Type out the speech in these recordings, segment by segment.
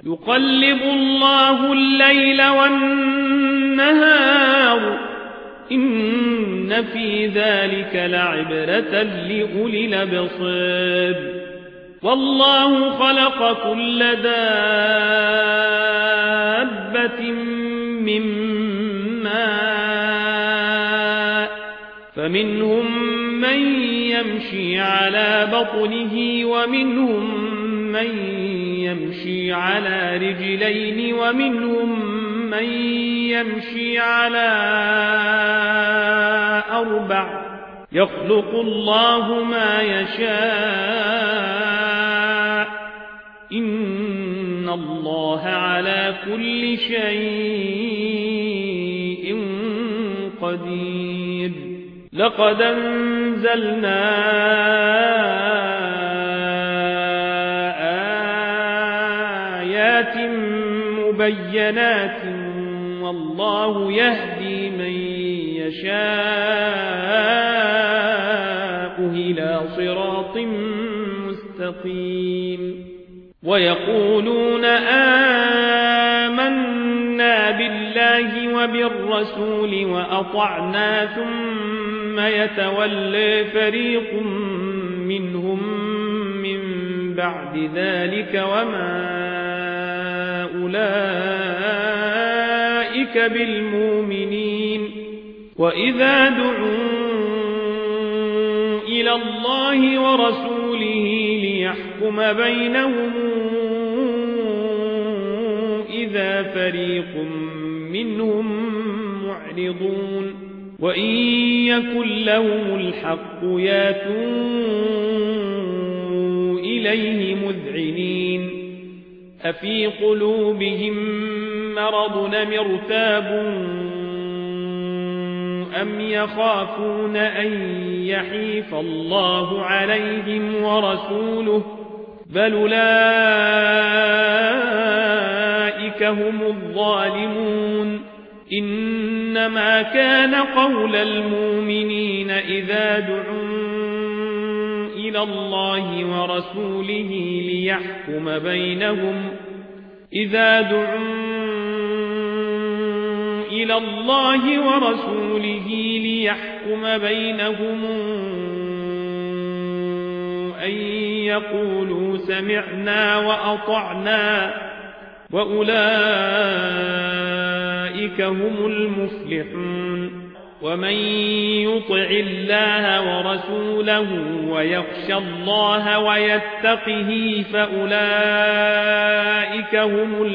يقلب الله الليل والنهار إن في ذلك لعبرة لأولي الأبصار والله خلق كل دابة من ماء فمنهم من يمشي على بطنه ومنهم من يمشي على رجلين ومنهم من يمشي على أربع يخلق الله ما يشاء إن الله على كل شيء قدير لقد أنزلنا آيات مبينات والله يهدي من يشاء إلى صراط مستقيم ويقولون آمنا بالله وبالرسول وأطعنا ثم يتولى فريق منهم من بعد ذلك وما أولئك بالمؤمنين وإذا دعوا إلى الله ورسوله ليحكم بينهم إذا فريق منهم معرضون وإن يكن لهم الحق ياتوا إليه مذعنين أفي قلوبهم مرض ارتاب أم يخافون أن يحيف الله عليهم ورسوله بل أولئك هم الظالمون إنما كان قول المؤمنين إذا دعوا إلى الله ورسوله ليحكم بينهم إلى الله ورسوله ليحكم بينهم أن يقولوا سمعنا وأطعنا وأولئك هم المفلحون ومن يطع الله ورسوله ويخشى الله ويتقه فأولئك هم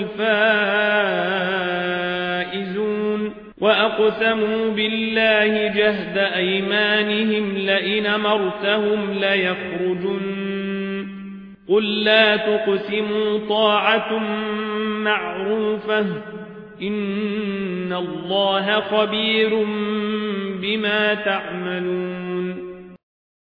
الفائزون وأقسموا بالله جهد أيمانهم لئن أمرتهم ليخرجن قل لا تقسموا طاعة معروفة إن الله خبير بما تعملون